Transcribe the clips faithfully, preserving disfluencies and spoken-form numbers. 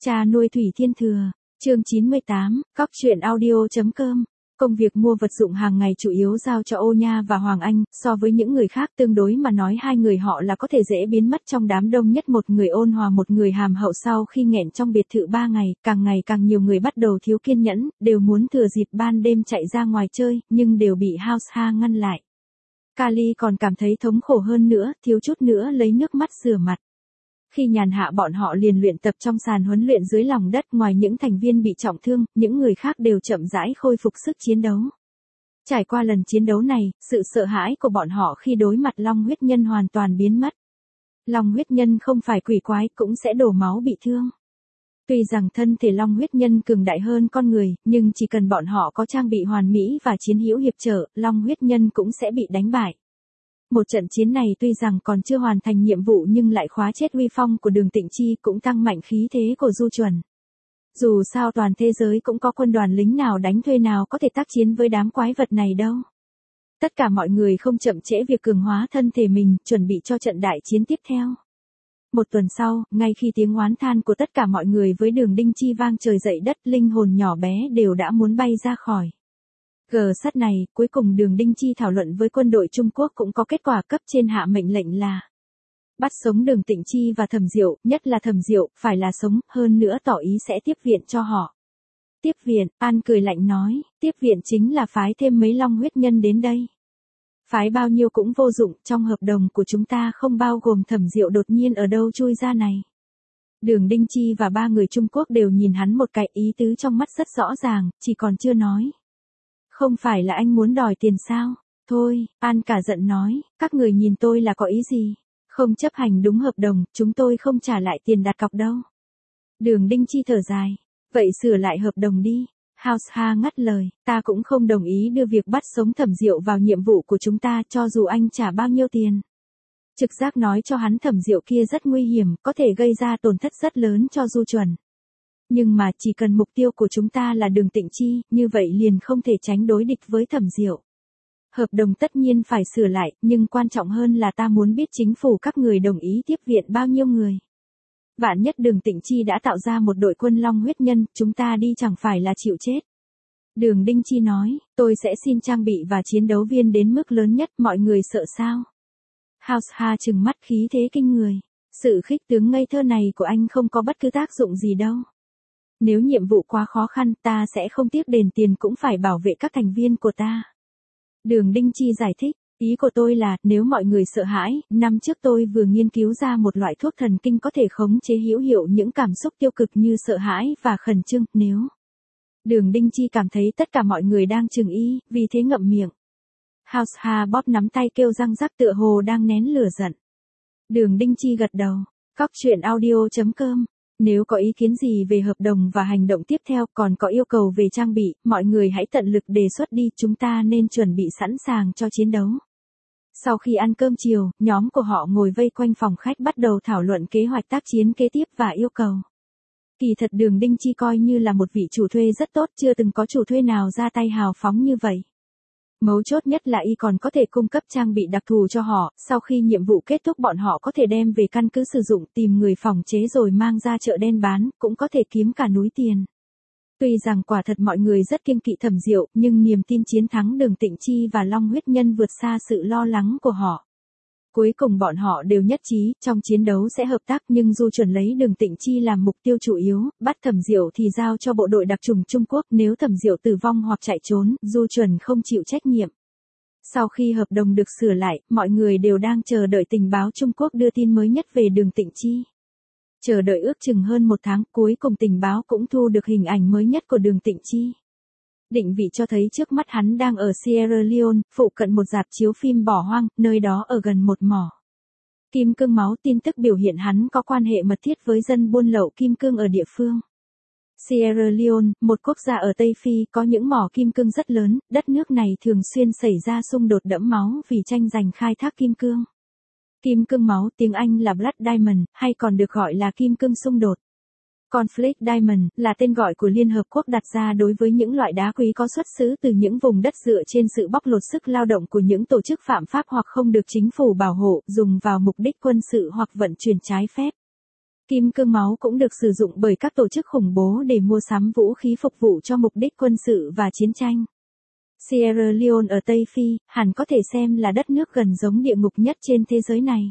Cha nuôi Thủy Thiên Thừa, chương chín mươi tám, cóc truyện audio.com. Công việc mua vật dụng hàng ngày chủ yếu giao cho Ô Nha và Hoàng Anh, so với những người khác tương đối mà nói hai người họ là có thể dễ biến mất trong đám đông nhất, một người ôn hòa một người hàm hậu. Sau khi nghẹn trong biệt thự ba ngày, càng ngày càng nhiều người bắt đầu thiếu kiên nhẫn, đều muốn thừa dịp ban đêm chạy ra ngoài chơi, nhưng đều bị House Ha ngăn lại. Kali còn cảm thấy thống khổ hơn nữa, thiếu chút nữa lấy nước mắt rửa mặt. Khi nhàn hạ bọn họ liền luyện tập trong sàn huấn luyện dưới lòng đất, ngoài những thành viên bị trọng thương, những người khác đều chậm rãi khôi phục sức chiến đấu. Trải qua lần chiến đấu này, sự sợ hãi của bọn họ khi đối mặt Long huyết nhân hoàn toàn biến mất. Long huyết nhân không phải quỷ quái, cũng sẽ đổ máu bị thương. Tuy rằng thân thể Long huyết nhân cường đại hơn con người, nhưng chỉ cần bọn họ có trang bị hoàn mỹ và chiến hữu hiệp trợ, Long huyết nhân cũng sẽ bị đánh bại. Một trận chiến này tuy rằng còn chưa hoàn thành nhiệm vụ nhưng lại khóa chết uy phong của Đường Tịnh Chi, cũng tăng mạnh khí thế của Du Chuẩn. Dù sao toàn thế giới cũng có quân đoàn lính nào đánh thuê nào có thể tác chiến với đám quái vật này đâu. Tất cả mọi người không chậm trễ việc cường hóa thân thể mình, chuẩn bị cho trận đại chiến tiếp theo. Một tuần sau, ngay khi tiếng oán than của tất cả mọi người với Đường Đinh Chi vang trời dậy đất, linh hồn nhỏ bé đều đã muốn bay ra khỏi gờ sắt này. Cuối cùng Đường Đinh Chi thảo luận với quân đội Trung Quốc cũng có kết quả, cấp trên hạ mệnh lệnh là bắt sống Đường Tịnh Chi và Thẩm Diệu, nhất là Thẩm Diệu, phải là sống, hơn nữa tỏ ý sẽ tiếp viện cho họ. Tiếp viện? An cười lạnh nói, tiếp viện chính là phái thêm mấy Long huyết nhân đến đây. Phái bao nhiêu cũng vô dụng, trong hợp đồng của chúng ta không bao gồm Thẩm Diệu đột nhiên ở đâu chui ra này. Đường Đinh Chi và ba người Trung Quốc đều nhìn hắn một cái, ý tứ trong mắt rất rõ ràng, chỉ còn chưa nói. Không phải là anh muốn đòi tiền sao? Thôi, An cả giận nói, các người nhìn tôi là có ý gì? Không chấp hành đúng hợp đồng, chúng tôi không trả lại tiền đặt cọc đâu. Đường Đinh Chi thở dài, vậy sửa lại hợp đồng đi. House Ha ngắt lời, ta cũng không đồng ý đưa việc bắt sống Thẩm Diệu vào nhiệm vụ của chúng ta cho dù anh trả bao nhiêu tiền. Trực giác nói cho hắn Thẩm Diệu kia rất nguy hiểm, có thể gây ra tổn thất rất lớn cho Du Chuẩn. Nhưng mà chỉ cần mục tiêu của chúng ta là Đường Tịnh Chi, như vậy liền không thể tránh đối địch với Thẩm Diệu. Hợp đồng tất nhiên phải sửa lại, nhưng quan trọng hơn là ta muốn biết chính phủ các người đồng ý tiếp viện bao nhiêu người. Vạn nhất Đường Tịnh Chi đã tạo ra một đội quân Long huyết nhân, chúng ta đi chẳng phải là chịu chết. Đường Đinh Chi nói, tôi sẽ xin trang bị và chiến đấu viên đến mức lớn nhất, mọi người sợ sao? House Ha trừng mắt khí thế kinh người. Sự khích tướng ngây thơ này của anh không có bất cứ tác dụng gì đâu. Nếu nhiệm vụ quá khó khăn, ta sẽ không tiếc đền tiền cũng phải bảo vệ các thành viên của ta. Đường Đinh Chi giải thích, ý của tôi là, nếu mọi người sợ hãi, năm trước tôi vừa nghiên cứu ra một loại thuốc thần kinh có thể khống chế hữu hiệu những cảm xúc tiêu cực như sợ hãi và khẩn trương, nếu... Đường Đinh Chi cảm thấy tất cả mọi người đang chừng y, vì thế ngậm miệng. House Ha bóp nắm tay kêu răng rắc tựa hồ đang nén lửa giận. Đường Đinh Chi gật đầu, cóc truyện audio.com. Nếu có ý kiến gì về hợp đồng và hành động tiếp theo, còn có yêu cầu về trang bị, mọi người hãy tận lực đề xuất đi, chúng ta nên chuẩn bị sẵn sàng cho chiến đấu. Sau khi ăn cơm chiều, nhóm của họ ngồi vây quanh phòng khách bắt đầu thảo luận kế hoạch tác chiến kế tiếp và yêu cầu. Kỳ thật Đường Đinh Chi coi như là một vị chủ thuê rất tốt, chưa từng có chủ thuê nào ra tay hào phóng như vậy. Mấu chốt nhất là y còn có thể cung cấp trang bị đặc thù cho họ, sau khi nhiệm vụ kết thúc bọn họ có thể đem về căn cứ sử dụng, tìm người phòng chế rồi mang ra chợ đen bán, cũng có thể kiếm cả núi tiền. Tuy rằng quả thật mọi người rất kiêng kỵ Thẩm Diệu, nhưng niềm tin chiến thắng Đường Tịnh Chi và Long huyết nhân vượt xa sự lo lắng của họ. Cuối cùng bọn họ đều nhất trí, trong chiến đấu sẽ hợp tác, nhưng Du Chuẩn lấy Đường Tịnh Chi làm mục tiêu chủ yếu, bắt Thẩm Diệu thì giao cho bộ đội đặc chủng Trung Quốc, nếu Thẩm Diệu tử vong hoặc chạy trốn, Du Chuẩn không chịu trách nhiệm. Sau khi hợp đồng được sửa lại, mọi người đều đang chờ đợi tình báo Trung Quốc đưa tin mới nhất về Đường Tịnh Chi. Chờ đợi ước chừng hơn một tháng, cuối cùng tình báo cũng thu được hình ảnh mới nhất của Đường Tịnh Chi. Định vị cho thấy trước mắt hắn đang ở Sierra Leone, phụ cận một rạp chiếu phim bỏ hoang, nơi đó ở gần một mỏ kim cương máu. Tin tức biểu hiện hắn có quan hệ mật thiết với dân buôn lậu kim cương ở địa phương. Sierra Leone, một quốc gia ở Tây Phi, có những mỏ kim cương rất lớn, đất nước này thường xuyên xảy ra xung đột đẫm máu vì tranh giành khai thác kim cương. Kim cương máu, tiếng Anh là Blood Diamond, hay còn được gọi là kim cương xung đột. Conflict Diamond là tên gọi của Liên Hợp Quốc đặt ra đối với những loại đá quý có xuất xứ từ những vùng đất dựa trên sự bóc lột sức lao động của những tổ chức phạm pháp hoặc không được chính phủ bảo hộ, dùng vào mục đích quân sự hoặc vận chuyển trái phép. Kim cương máu cũng được sử dụng bởi các tổ chức khủng bố để mua sắm vũ khí phục vụ cho mục đích quân sự và chiến tranh. Sierra Leone ở Tây Phi, hẳn có thể xem là đất nước gần giống địa ngục nhất trên thế giới này.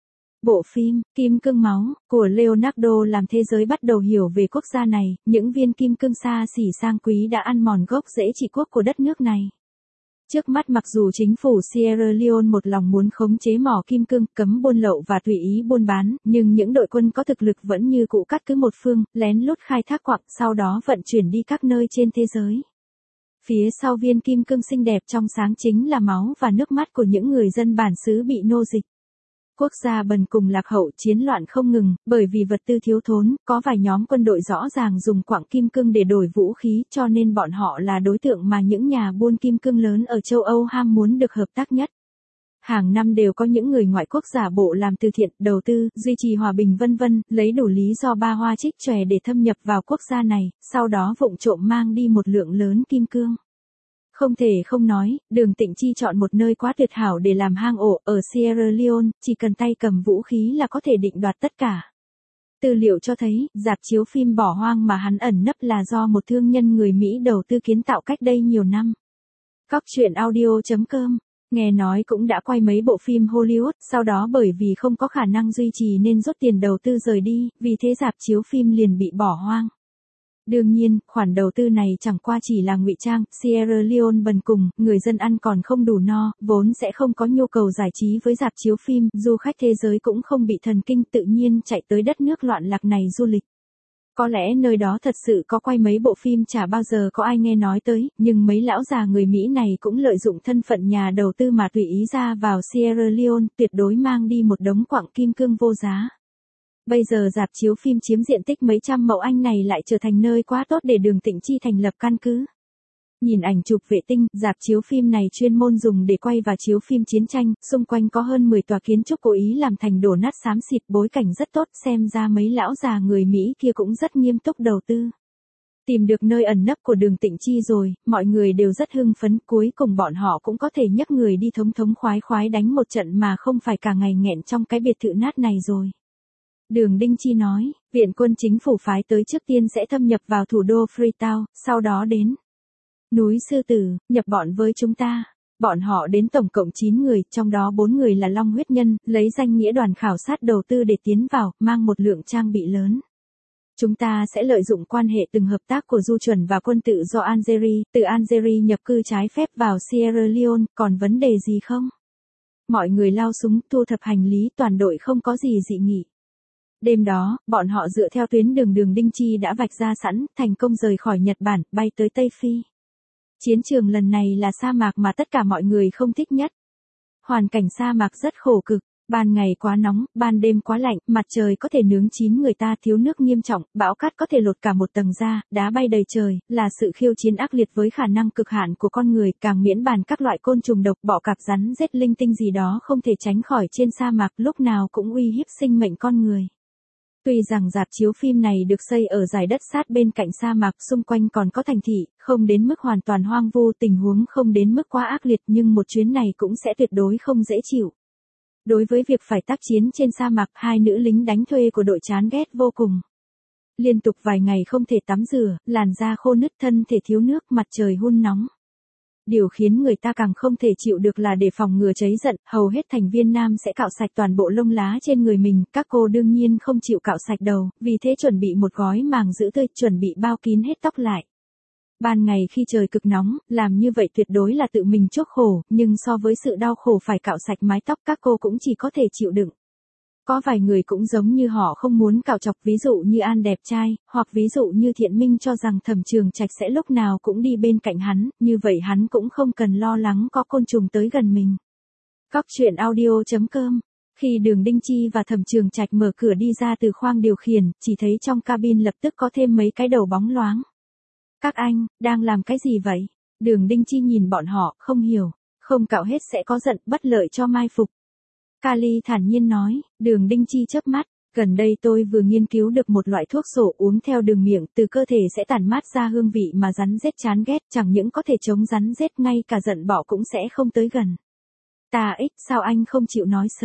Bộ phim, Kim cương máu, của Leonardo làm thế giới bắt đầu hiểu về quốc gia này, những viên kim cương xa xỉ sang quý đã ăn mòn gốc rễ trị quốc của đất nước này. Trước mắt mặc dù chính phủ Sierra Leone một lòng muốn khống chế mỏ kim cương, cấm buôn lậu và tùy ý buôn bán, nhưng những đội quân có thực lực vẫn như cũ cắt cứ một phương, lén lút khai thác quặng, sau đó vận chuyển đi các nơi trên thế giới. Phía sau viên kim cương xinh đẹp trong sáng chính là máu và nước mắt của những người dân bản xứ bị nô dịch. Quốc gia bần cùng lạc hậu, chiến loạn không ngừng, bởi vì vật tư thiếu thốn, có vài nhóm quân đội rõ ràng dùng quặng kim cương để đổi vũ khí, cho nên bọn họ là đối tượng mà những nhà buôn kim cương lớn ở châu Âu ham muốn được hợp tác nhất. Hàng năm đều có những người ngoại quốc giả bộ làm từ thiện, đầu tư, duy trì hòa bình vân vân, lấy đủ lý do ba hoa trích chòe để thâm nhập vào quốc gia này, sau đó vụng trộm mang đi một lượng lớn kim cương. Không thể không nói, Đường Tịnh Chi chọn một nơi quá tuyệt hảo để làm hang ổ, ở Sierra Leone, chỉ cần tay cầm vũ khí là có thể định đoạt tất cả. Tư liệu cho thấy, rạp chiếu phim bỏ hoang mà hắn ẩn nấp là do một thương nhân người Mỹ đầu tư kiến tạo cách đây nhiều năm. Cóc truyện audio chấm com, nghe nói cũng đã quay mấy bộ phim Hollywood, sau đó bởi vì không có khả năng duy trì nên rút tiền đầu tư rời đi, vì thế rạp chiếu phim liền bị bỏ hoang. Đương nhiên, khoản đầu tư này chẳng qua chỉ là ngụy trang, Sierra Leone bần cùng, người dân ăn còn không đủ no, vốn sẽ không có nhu cầu giải trí với rạp chiếu phim, du khách thế giới cũng không bị thần kinh tự nhiên chạy tới đất nước loạn lạc này du lịch. Có lẽ nơi đó thật sự có quay mấy bộ phim chả bao giờ có ai nghe nói tới, nhưng mấy lão già người Mỹ này cũng lợi dụng thân phận nhà đầu tư mà tùy ý ra vào Sierra Leone, tuyệt đối mang đi một đống quặng kim cương vô giá. Bây giờ rạp chiếu phim chiếm diện tích mấy trăm mẫu Anh này lại trở thành nơi quá tốt để Đường Tịnh Chi thành lập căn cứ. Nhìn ảnh chụp vệ tinh, rạp chiếu phim này chuyên môn dùng để quay và chiếu phim chiến tranh, xung quanh có hơn mười tòa kiến trúc cố ý làm thành đổ nát xám xịt, bối cảnh rất tốt, xem ra mấy lão già người Mỹ kia cũng rất nghiêm túc đầu tư. Tìm được nơi ẩn nấp của Đường Tịnh Chi rồi, mọi người đều rất hưng phấn, cuối cùng bọn họ cũng có thể nhấc người đi thống thống khoái khoái đánh một trận mà không phải cả ngày nghẹn trong cái biệt thự nát này rồi. Đường Đinh Chi nói, viện quân chính phủ phái tới trước tiên sẽ thâm nhập vào thủ đô Freetown, sau đó đến núi Sư Tử, nhập bọn với chúng ta. Bọn họ đến tổng cộng chín người, trong đó bốn người là Long huyết nhân, lấy danh nghĩa đoàn khảo sát đầu tư để tiến vào, mang một lượng trang bị lớn. Chúng ta sẽ lợi dụng quan hệ từng hợp tác của du chuẩn và quân tự do Algeria, từ Algeria nhập cư trái phép vào Sierra Leone, còn vấn đề gì không? Mọi người lao súng, thu thập hành lý, toàn đội không có gì dị nghị. Đêm đó, bọn họ dựa theo tuyến đường Đường Đinh Chi đã vạch ra sẵn, thành công rời khỏi Nhật Bản, bay tới Tây Phi. Chiến trường lần này là sa mạc mà tất cả mọi người không thích nhất. Hoàn cảnh sa mạc rất khổ cực, ban ngày quá nóng, ban đêm quá lạnh, mặt trời có thể nướng chín người ta, thiếu nước nghiêm trọng, bão cát có thể lột cả một tầng da, đá bay đầy trời, là sự khiêu chiến ác liệt với khả năng cực hạn của con người, càng miễn bàn các loại côn trùng độc, bọ cạp, rắn rết linh tinh gì đó không thể tránh khỏi trên sa mạc, lúc nào cũng uy hiếp sinh mệnh con người. Tuy rằng rạp chiếu phim này được xây ở dải đất sát bên cạnh sa mạc, xung quanh còn có thành thị, không đến mức hoàn toàn hoang vu, tình huống không đến mức quá ác liệt, nhưng một chuyến này cũng sẽ tuyệt đối không dễ chịu. Đối với việc phải tác chiến trên sa mạc, hai nữ lính đánh thuê của đội chán ghét vô cùng. Liên tục vài ngày không thể tắm rửa, làn da khô nứt, thân thể thiếu nước, mặt trời hun nóng. Điều khiến người ta càng không thể chịu được là để phòng ngừa cháy giận, hầu hết thành viên nam sẽ cạo sạch toàn bộ lông lá trên người mình, các cô đương nhiên không chịu cạo sạch đầu, vì thế chuẩn bị một gói màng giữ tươi, chuẩn bị bao kín hết tóc lại. Ban ngày khi trời cực nóng, làm như vậy tuyệt đối là tự mình chuốc khổ, nhưng so với sự đau khổ phải cạo sạch mái tóc, các cô cũng chỉ có thể chịu đựng. Có vài người cũng giống như họ không muốn cạo chọc, ví dụ như An đẹp trai, hoặc ví dụ như Thiện Minh cho rằng Thẩm Trường Trạch sẽ lúc nào cũng đi bên cạnh hắn, như vậy hắn cũng không cần lo lắng có côn trùng tới gần mình. Cóc truyện audio chấm com. Khi Đường Đinh Chi và Thẩm Trường Trạch mở cửa đi ra từ khoang điều khiển, chỉ thấy trong cabin lập tức có thêm mấy cái đầu bóng loáng. Các anh, đang làm cái gì vậy? Đường Đinh Chi nhìn bọn họ, không hiểu, không cạo hết sẽ có giận, bất lợi cho mai phục. Kali thản nhiên nói, Đường Đinh Chi chớp mắt, gần đây tôi vừa nghiên cứu được một loại thuốc sổ uống theo đường miệng, từ cơ thể sẽ tản mát ra hương vị mà rắn rết chán ghét, chẳng những có thể chống rắn rết, ngay cả giận bọ cũng sẽ không tới gần. Ta ích, sao anh không chịu nói sớm?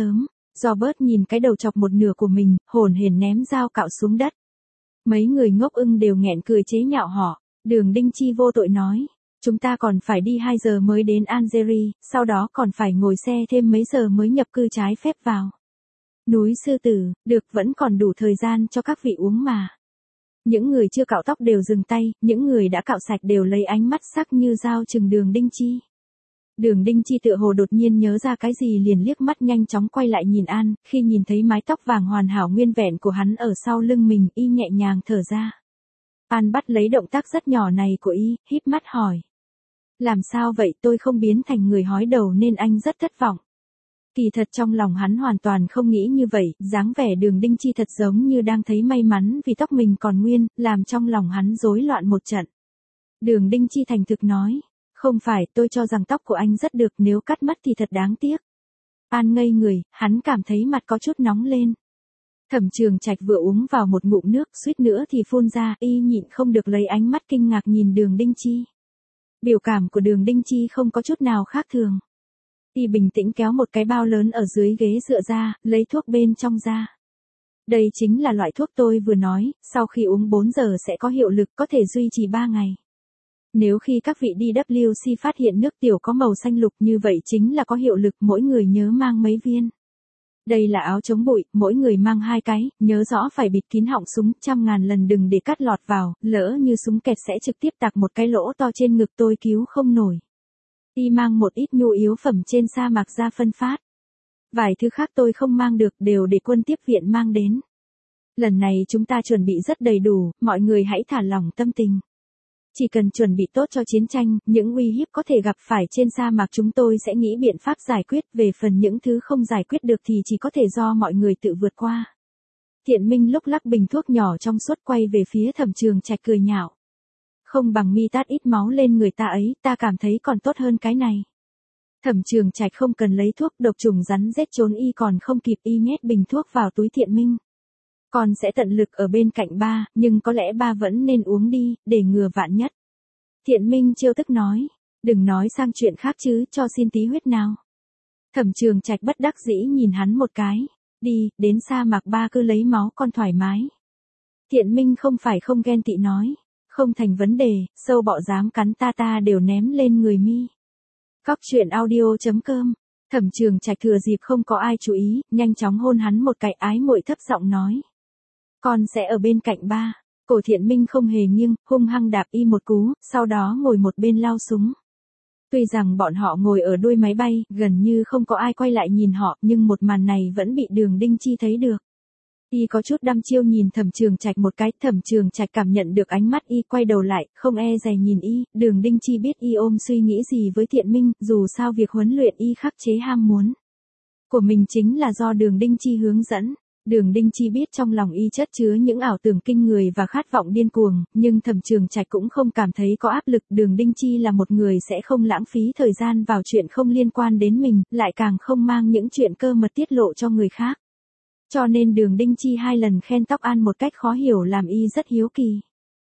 Robert nhìn cái đầu chọc một nửa của mình, hồn hển ném dao cạo xuống đất. Mấy người ngốc ưng đều nghẹn cười chế nhạo họ. Đường Đinh Chi vô tội nói. Chúng ta còn phải đi hai giờ mới đến Algeria, sau đó còn phải ngồi xe thêm mấy giờ mới nhập cư trái phép vào núi Sư Tử, được vẫn còn đủ thời gian cho các vị uống mà. Những người chưa cạo tóc đều dừng tay, những người đã cạo sạch đều lấy ánh mắt sắc như dao chừng Đường Đinh Chi. Đường Đinh Chi tựa hồ đột nhiên nhớ ra cái gì liền liếc mắt nhanh chóng quay lại nhìn An, khi nhìn thấy mái tóc vàng hoàn hảo nguyên vẹn của hắn ở sau lưng mình, y nhẹ nhàng thở ra. An bắt lấy động tác rất nhỏ này của y, híp mắt hỏi. Làm sao vậy, tôi không biến thành người hói đầu nên anh rất thất vọng. Kỳ thật trong lòng hắn hoàn toàn không nghĩ như vậy, dáng vẻ Đường Đinh Chi thật giống như đang thấy may mắn vì tóc mình còn nguyên, làm trong lòng hắn rối loạn một trận. Đường Đinh Chi thành thực nói, không phải, tôi cho rằng tóc của anh rất được, nếu cắt mất thì thật đáng tiếc. An ngây người, hắn cảm thấy mặt có chút nóng lên. Thẩm Trường Trạch vừa uống vào một ngụm nước, suýt nữa thì phun ra, y nhịn không được lấy ánh mắt kinh ngạc nhìn Đường Đinh Chi. Biểu cảm của Đường Đinh Chi không có chút nào khác thường. Y bình tĩnh kéo một cái bao lớn ở dưới ghế dựa ra, lấy thuốc bên trong ra. Đây chính là loại thuốc tôi vừa nói, sau khi uống bốn giờ sẽ có hiệu lực, có thể duy trì ba ngày. Nếu khi các vị đi W C phát hiện nước tiểu có màu xanh lục như vậy chính là có hiệu lực, mỗi người nhớ mang mấy viên. Đây là áo chống bụi, mỗi người mang hai cái, nhớ rõ phải bịt kín họng súng, trăm ngàn lần đừng để cắt lọt vào, lỡ như súng kẹt sẽ trực tiếp tạc một cái lỗ to trên ngực tôi cứu không nổi. Y mang một ít nhu yếu phẩm trên sa mạc ra phân phát. Vài thứ khác tôi không mang được, đều để quân tiếp viện mang đến. Lần này chúng ta chuẩn bị rất đầy đủ, mọi người hãy thả lỏng tâm tình. Chỉ cần chuẩn bị tốt cho chiến tranh, những uy hiếp có thể gặp phải trên sa mạc chúng tôi sẽ nghĩ biện pháp giải quyết, về phần những thứ không giải quyết được thì chỉ có thể do mọi người tự vượt qua. Thiện Minh lúc lắc bình thuốc nhỏ trong suốt quay về phía Thẩm Trường Trạch cười nhạo. Không bằng mi tát ít máu lên người ta ấy, ta cảm thấy còn tốt hơn cái này. Thẩm Trường Trạch không cần lấy thuốc, độc trùng rắn rết trốn y còn không kịp, y nhét bình thuốc vào túi Thiện Minh. Con sẽ tận lực ở bên cạnh ba, nhưng có lẽ ba vẫn nên uống đi, để ngừa vạn nhất. Thiện Minh trêu tức nói, đừng nói sang chuyện khác chứ, cho xin tí huyết nào. Thẩm Trường Trạch bất đắc dĩ nhìn hắn một cái, đi, đến sa mạc ba cứ lấy máu con thoải mái. Thiện Minh không phải không ghen tị nói, không thành vấn đề, sâu bọ dám cắn ta ta đều ném lên người mi. Cóc truyện audio chấm com. Thẩm Trường Trạch thừa dịp không có ai chú ý, nhanh chóng hôn hắn một cái, ái muội thấp giọng nói. Con sẽ ở bên cạnh ba. Cổ Thiện Minh không hề nghiêng, hung hăng đạp y một cú, sau đó ngồi một bên lao súng. Tuy rằng bọn họ ngồi ở đuôi máy bay, gần như không có ai quay lại nhìn họ, nhưng một màn này vẫn bị Đường Đinh Chi thấy được. Y có chút đăm chiêu nhìn Thẩm Trường Trạch một cái, Thẩm Trường Trạch cảm nhận được ánh mắt y, quay đầu lại, không e dè nhìn y. Đường Đinh Chi biết y ôm suy nghĩ gì với Thiện Minh, dù sao việc huấn luyện y khắc chế ham muốn của mình chính là do Đường Đinh Chi hướng dẫn. Đường Đinh Chi biết trong lòng y chất chứa những ảo tưởng kinh người và khát vọng điên cuồng, nhưng Thẩm Trường Trạch cũng không cảm thấy có áp lực. Đường Đinh Chi là một người sẽ không lãng phí thời gian vào chuyện không liên quan đến mình, lại càng không mang những chuyện cơ mật tiết lộ cho người khác. Cho nên Đường Đinh Chi hai lần khen tóc An một cách khó hiểu làm y rất hiếu kỳ.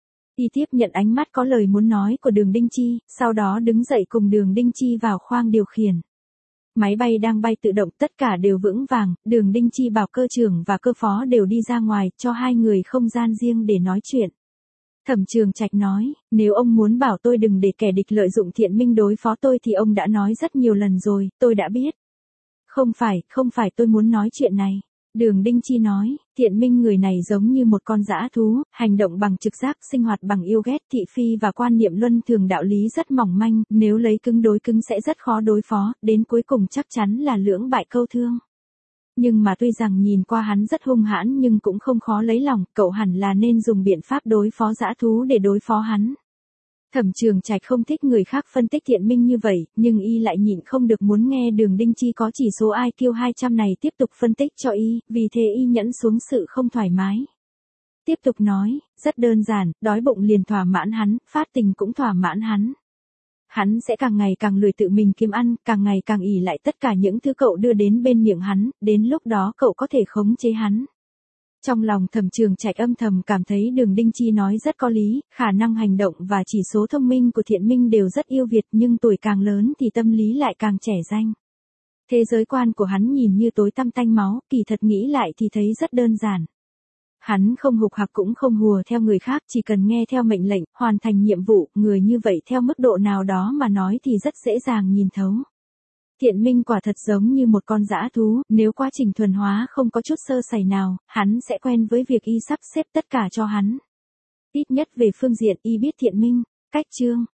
Y tiếp nhận ánh mắt có lời muốn nói của Đường Đinh Chi, sau đó đứng dậy cùng Đường Đinh Chi vào khoang điều khiển. Máy bay đang bay tự động, tất cả đều vững vàng, Đường Đinh Chi bảo cơ trưởng và cơ phó đều đi ra ngoài, cho hai người không gian riêng để nói chuyện. Thẩm Trường Trạch nói, nếu ông muốn bảo tôi đừng để kẻ địch lợi dụng Thiện Minh đối phó tôi thì ông đã nói rất nhiều lần rồi, tôi đã biết. Không phải, không phải tôi muốn nói chuyện này. Đường Đinh Chi nói, Thiện Minh người này giống như một con dã thú, hành động bằng trực giác, sinh hoạt bằng yêu ghét, thị phi và quan niệm luân thường đạo lý rất mỏng manh, nếu lấy cứng đối cứng sẽ rất khó đối phó, đến cuối cùng chắc chắn là lưỡng bại câu thương. Nhưng mà tuy rằng nhìn qua hắn rất hung hãn nhưng cũng không khó lấy lòng, cậu hẳn là nên dùng biện pháp đối phó dã thú để đối phó hắn. Thẩm Trường Trạch không thích người khác phân tích Thiện Minh như vậy, nhưng y lại nhịn không được muốn nghe Đường Đinh Chi có chỉ số i kiu hai trăm này tiếp tục phân tích cho y, vì thế y nhẫn xuống sự không thoải mái. Tiếp tục nói, rất đơn giản, đói bụng liền thỏa mãn hắn, phát tình cũng thỏa mãn hắn. Hắn sẽ càng ngày càng lười tự mình kiếm ăn, càng ngày càng ỷ lại tất cả những thứ cậu đưa đến bên miệng hắn, đến lúc đó cậu có thể khống chế hắn. Trong lòng Thẩm Trường Trạch âm thầm cảm thấy Đường Đinh Chi nói rất có lý, khả năng hành động và chỉ số thông minh của Thiện Minh đều rất yêu việt, nhưng tuổi càng lớn thì tâm lý lại càng trẻ danh. Thế giới quan của hắn nhìn như tối tăm tanh máu, kỳ thật nghĩ lại thì thấy rất đơn giản. Hắn không hục hặc cũng không hùa theo người khác, chỉ cần nghe theo mệnh lệnh, hoàn thành nhiệm vụ, người như vậy theo mức độ nào đó mà nói thì rất dễ dàng nhìn thấu. Thiện Minh quả thật giống như một con dã thú, nếu quá trình thuần hóa không có chút sơ sẩy nào, hắn sẽ quen với việc y sắp xếp tất cả cho hắn. Ít nhất về phương diện y biết Thiện Minh. Cách chương